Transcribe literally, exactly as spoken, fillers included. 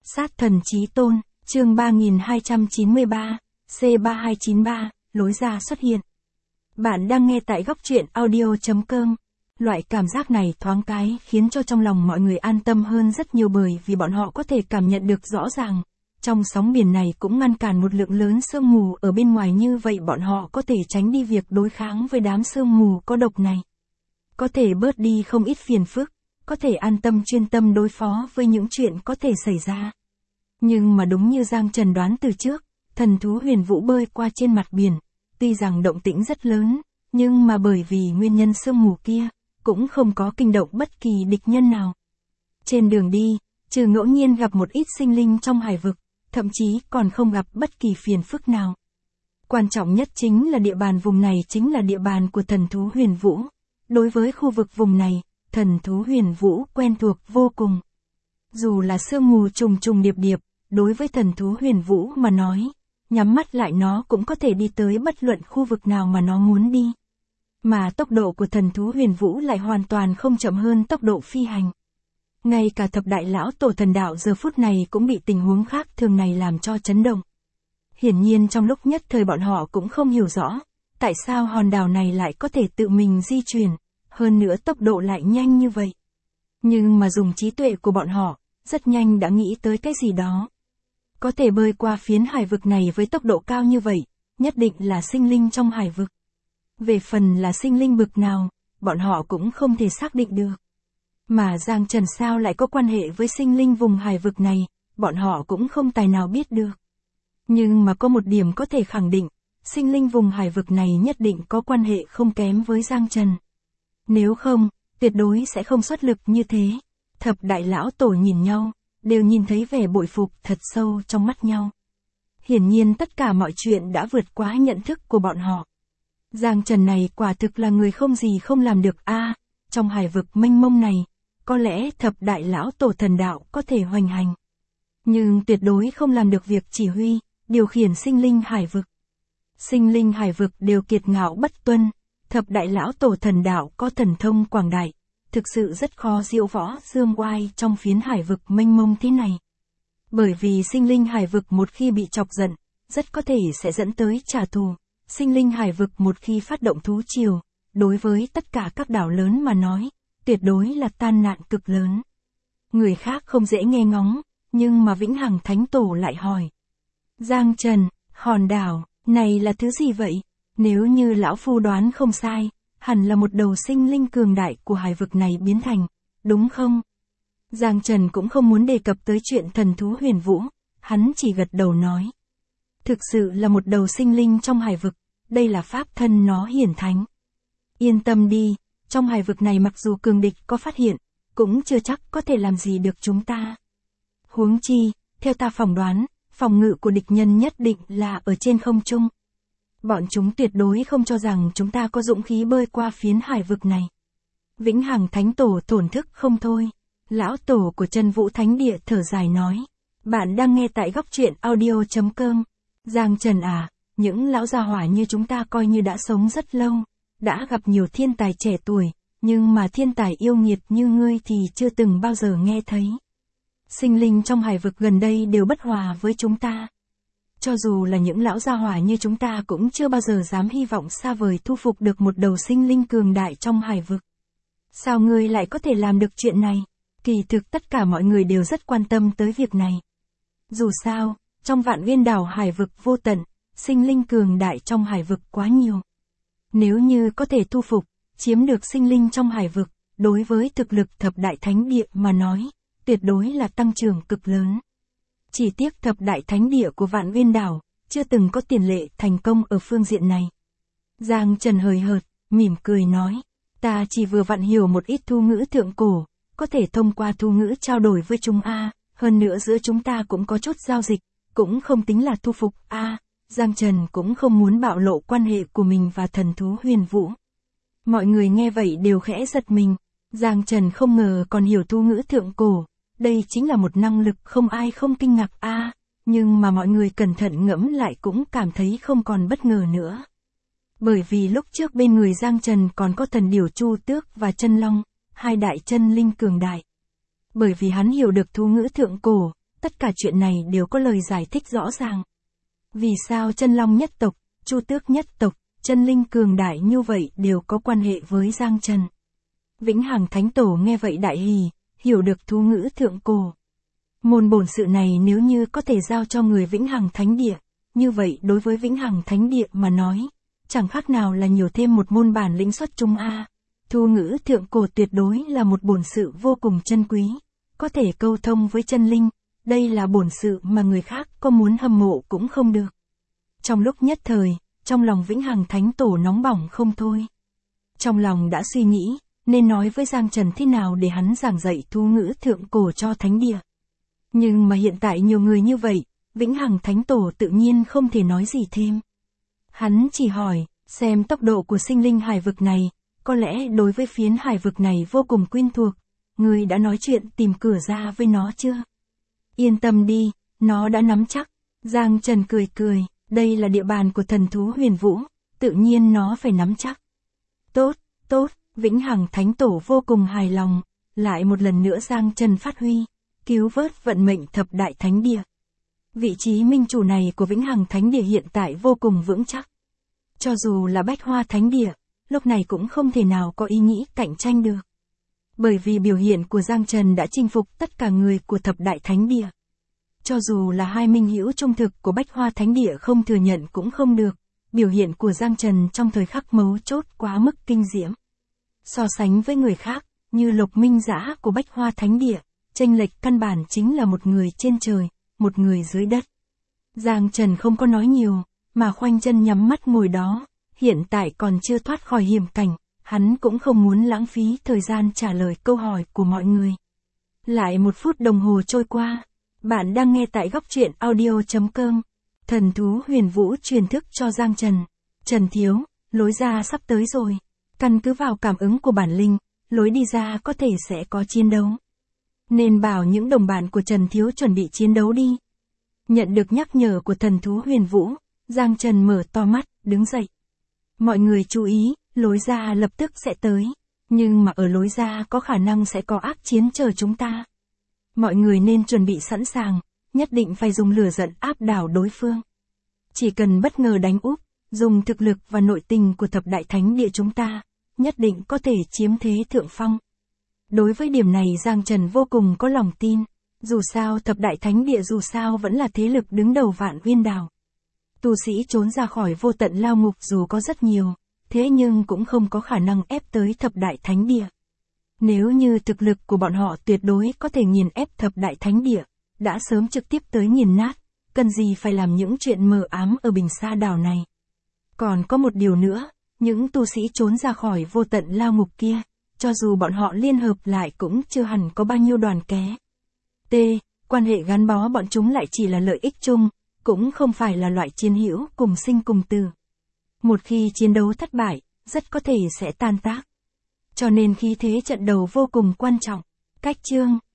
Sát thần chí tôn, chương ba nghìn hai trăm chín mươi ba, C ba hai chín ba, lối ra xuất hiện. Bạn đang nghe tại góc truyện audio.com. Loại cảm giác này thoáng cái khiến cho trong lòng mọi người an tâm hơn rất nhiều bởi vì bọn họ có thể cảm nhận được rõ ràng. Trong sóng biển này cũng ngăn cản một lượng lớn sương mù ở bên ngoài, như vậy bọn họ có thể tránh đi việc đối kháng với đám sương mù có độc này. Có thể bớt đi không ít phiền phức, có thể an tâm chuyên tâm đối phó với những chuyện có thể xảy ra. Nhưng mà đúng như Giang Trần đoán từ trước, thần thú huyền vũ bơi qua trên mặt biển, tuy rằng động tĩnh rất lớn, nhưng mà bởi vì nguyên nhân sương mù kia, cũng không có kinh động bất kỳ địch nhân nào. Trên đường đi, trừ ngẫu nhiên gặp một ít sinh linh trong hải vực, thậm chí còn không gặp bất kỳ phiền phức nào. Quan trọng nhất chính là địa bàn vùng này chính là địa bàn của thần thú huyền vũ. Đối với khu vực vùng này, thần thú huyền vũ quen thuộc vô cùng. Dù là sương mù trùng trùng điệp điệp, đối với thần thú huyền vũ mà nói, nhắm mắt lại nó cũng có thể đi tới bất luận khu vực nào mà nó muốn đi. Mà tốc độ của thần thú huyền vũ lại hoàn toàn không chậm hơn tốc độ phi hành. Ngay cả thập đại lão tổ thần đạo giờ phút này cũng bị tình huống khác thường này làm cho chấn động. Hiển nhiên trong lúc nhất thời bọn họ cũng không hiểu rõ, tại sao hòn đảo này lại có thể tự mình di chuyển, hơn nữa tốc độ lại nhanh như vậy. Nhưng mà dùng trí tuệ của bọn họ, rất nhanh đã nghĩ tới cái gì đó. Có thể bơi qua phiến hải vực này với tốc độ cao như vậy, nhất định là sinh linh trong hải vực. Về phần là sinh linh bực nào, bọn họ cũng không thể xác định được. Mà Giang Trần sao lại có quan hệ với sinh linh vùng hải vực này, bọn họ cũng không tài nào biết được. Nhưng mà có một điểm có thể khẳng định, sinh linh vùng hải vực này nhất định có quan hệ không kém với Giang Trần. Nếu không, tuyệt đối sẽ không xuất lực như thế. Thập đại lão tổ nhìn nhau, đều nhìn thấy vẻ bội phục thật sâu trong mắt nhau. Hiển nhiên tất cả mọi chuyện đã vượt quá nhận thức của bọn họ. Giang Trần này quả thực là người không gì không làm được a. À, trong hải vực mênh mông này, có lẽ thập đại lão tổ thần đạo có thể hoành hành. Nhưng tuyệt đối không làm được việc chỉ huy, điều khiển sinh linh hải vực. Sinh linh hải vực đều kiệt ngạo bất tuân, thập đại lão tổ thần đạo có thần thông quảng đại, thực sự rất khó diễu võ dương oai trong phiến hải vực mênh mông thế này. Bởi vì sinh linh hải vực một khi bị chọc giận, rất có thể sẽ dẫn tới trả thù. Sinh linh hải vực một khi phát động thú triều, đối với tất cả các đảo lớn mà nói, tuyệt đối là tai nạn cực lớn. Người khác không dễ nghe ngóng, nhưng mà Vĩnh Hằng Thánh Tổ lại hỏi. Giang Trần, hòn đảo này là thứ gì vậy? Nếu như lão phu đoán không sai, hẳn là một đầu sinh linh cường đại của hải vực này biến thành, đúng không? Giang Trần cũng không muốn đề cập tới chuyện thần thú huyền vũ, hắn chỉ gật đầu nói. Thực sự là một đầu sinh linh trong hải vực, đây là pháp thân nó hiển thánh. Yên tâm đi, trong hải vực này mặc dù cường địch có phát hiện, cũng chưa chắc có thể làm gì được chúng ta. Huống chi, theo ta phỏng đoán, phòng ngự của địch nhân nhất định là ở trên không trung. Bọn chúng tuyệt đối không cho rằng chúng ta có dũng khí bơi qua phiến hải vực này. Vĩnh Hằng Thánh Tổ thổn thức không thôi. Lão tổ của Chân Vũ Thánh Địa thở dài nói. Bạn đang nghe tại góc truyện audio.com. Giang Trần à, những lão già hỏa như chúng ta coi như đã sống rất lâu, đã gặp nhiều thiên tài trẻ tuổi, nhưng mà thiên tài yêu nghiệt như ngươi thì chưa từng bao giờ nghe thấy. Sinh linh trong hải vực gần đây đều bất hòa với chúng ta. Cho dù là những lão gia hỏa như chúng ta cũng chưa bao giờ dám hy vọng xa vời thu phục được một đầu sinh linh cường đại trong hải vực. Sao ngươi lại có thể làm được chuyện này? Kỳ thực tất cả mọi người đều rất quan tâm tới việc này. Dù sao, trong vạn viên đảo hải vực vô tận, sinh linh cường đại trong hải vực quá nhiều. Nếu như có thể thu phục, chiếm được sinh linh trong hải vực, đối với thực lực thập đại thánh địa mà nói, tuyệt đối là tăng trưởng cực lớn. Chỉ tiếc thập đại thánh địa của vạn viên đảo, chưa từng có tiền lệ thành công ở phương diện này. Giang Trần hời hợt, mỉm cười nói, ta chỉ vừa vặn hiểu một ít thu ngữ thượng cổ, có thể thông qua thu ngữ trao đổi với chúng a, hơn nữa giữa chúng ta cũng có chút giao dịch, cũng không tính là thu phục a. Giang Trần cũng không muốn bạo lộ quan hệ của mình và thần thú huyền vũ. Mọi người nghe vậy đều khẽ giật mình, Giang Trần không ngờ còn hiểu thu ngữ thượng cổ. Đây chính là một năng lực không ai không kinh ngạc a, à, nhưng mà mọi người cẩn thận ngẫm lại cũng cảm thấy không còn bất ngờ nữa. Bởi vì lúc trước bên người Giang Trần còn có thần điểu Chu Tước và Chân Long, hai đại chân linh cường đại. Bởi vì hắn hiểu được thu ngữ thượng cổ, tất cả chuyện này đều có lời giải thích rõ ràng. Vì sao Chân Long nhất tộc, Chu Tước nhất tộc, chân linh cường đại như vậy đều có quan hệ với Giang Trần. Vĩnh Hằng Thánh Tổ nghe vậy đại hỉ, hiểu được thú ngữ thượng cổ. Môn bổn sự này nếu như có thể giao cho người Vĩnh Hằng Thánh Địa, như vậy đối với Vĩnh Hằng Thánh Địa mà nói, chẳng khác nào là nhiều thêm một môn bản lĩnh xuất chúng a. Thú ngữ thượng cổ tuyệt đối là một bổn sự vô cùng chân quý, có thể câu thông với chân linh, đây là bổn sự mà người khác có muốn hâm mộ cũng không được. Trong lúc nhất thời, trong lòng Vĩnh Hằng Thánh Tổ nóng bỏng không thôi. Trong lòng đã suy nghĩ, nên nói với Giang Trần thế nào để hắn giảng dạy thú ngữ thượng cổ cho Thánh Địa. Nhưng mà hiện tại nhiều người như vậy, Vĩnh Hằng Thánh Tổ tự nhiên không thể nói gì thêm. Hắn chỉ hỏi, xem tốc độ của sinh linh hải vực này, có lẽ đối với phiến hải vực này vô cùng quen thuộc, ngươi đã nói chuyện tìm cửa ra với nó chưa? Yên tâm đi, nó đã nắm chắc. Giang Trần cười cười, đây là địa bàn của thần thú Huyền Vũ, tự nhiên nó phải nắm chắc. Tốt, tốt, Vĩnh Hằng Thánh Tổ vô cùng hài lòng, lại một lần nữa Giang Trần phát huy, cứu vớt vận mệnh thập đại thánh địa. Vị trí minh chủ này của Vĩnh Hằng Thánh Địa hiện tại vô cùng vững chắc. Cho dù là Bách Hoa Thánh Địa, lúc này cũng không thể nào có ý nghĩ cạnh tranh được. Bởi vì biểu hiện của Giang Trần đã chinh phục tất cả người của thập đại thánh địa. Cho dù là hai minh hữu trung thực của Bách Hoa Thánh Địa không thừa nhận cũng không được, biểu hiện của Giang Trần trong thời khắc mấu chốt quá mức kinh diễm. So sánh với người khác, như Lục Minh Dã của Bách Hoa Thánh Địa, chênh lệch căn bản chính là một người trên trời, một người dưới đất. Giang Trần không có nói nhiều, mà khoanh chân nhắm mắt ngồi đó, hiện tại còn chưa thoát khỏi hiểm cảnh, hắn cũng không muốn lãng phí thời gian trả lời câu hỏi của mọi người. Lại một phút đồng hồ trôi qua, bạn đang nghe tại góc truyện audio chấm com. Thần thú Huyền Vũ truyền thức cho Giang Trần. Trần Thiếu, lối ra sắp tới rồi. Căn cứ vào cảm ứng của bản linh, lối đi ra có thể sẽ có chiến đấu. Nên bảo những đồng bạn của Trần Thiếu chuẩn bị chiến đấu đi. Nhận được nhắc nhở của thần thú Huyền Vũ, Giang Trần mở to mắt, đứng dậy. Mọi người chú ý, lối ra lập tức sẽ tới. Nhưng mà ở lối ra có khả năng sẽ có ác chiến chờ chúng ta. Mọi người nên chuẩn bị sẵn sàng, nhất định phải dùng lửa giận áp đảo đối phương. Chỉ cần bất ngờ đánh úp, dùng thực lực và nội tình của thập đại thánh địa chúng ta, nhất định có thể chiếm thế thượng phong. Đối với điểm này Giang Trần vô cùng có lòng tin, dù sao thập đại thánh địa dù sao vẫn là thế lực đứng đầu Vạn Uyên Đảo. Tu sĩ trốn ra khỏi vô tận lao ngục dù có rất nhiều, thế nhưng cũng không có khả năng ép tới thập đại thánh địa. Nếu như thực lực của bọn họ tuyệt đối có thể nghiền ép thập đại thánh địa, đã sớm trực tiếp tới nghiền nát, cần gì phải làm những chuyện mờ ám ở Bình Sa đảo này. Còn có một điều nữa, những tu sĩ trốn ra khỏi vô tận lao ngục kia, cho dù bọn họ liên hợp lại cũng chưa hẳn có bao nhiêu đoàn ké. T. Quan hệ gắn bó bọn chúng lại chỉ là lợi ích chung, cũng không phải là loại chiến hữu cùng sinh cùng tử. Một khi chiến đấu thất bại, rất có thể sẽ tan tác. Cho nên khí thế trận đầu vô cùng quan trọng. Cách chương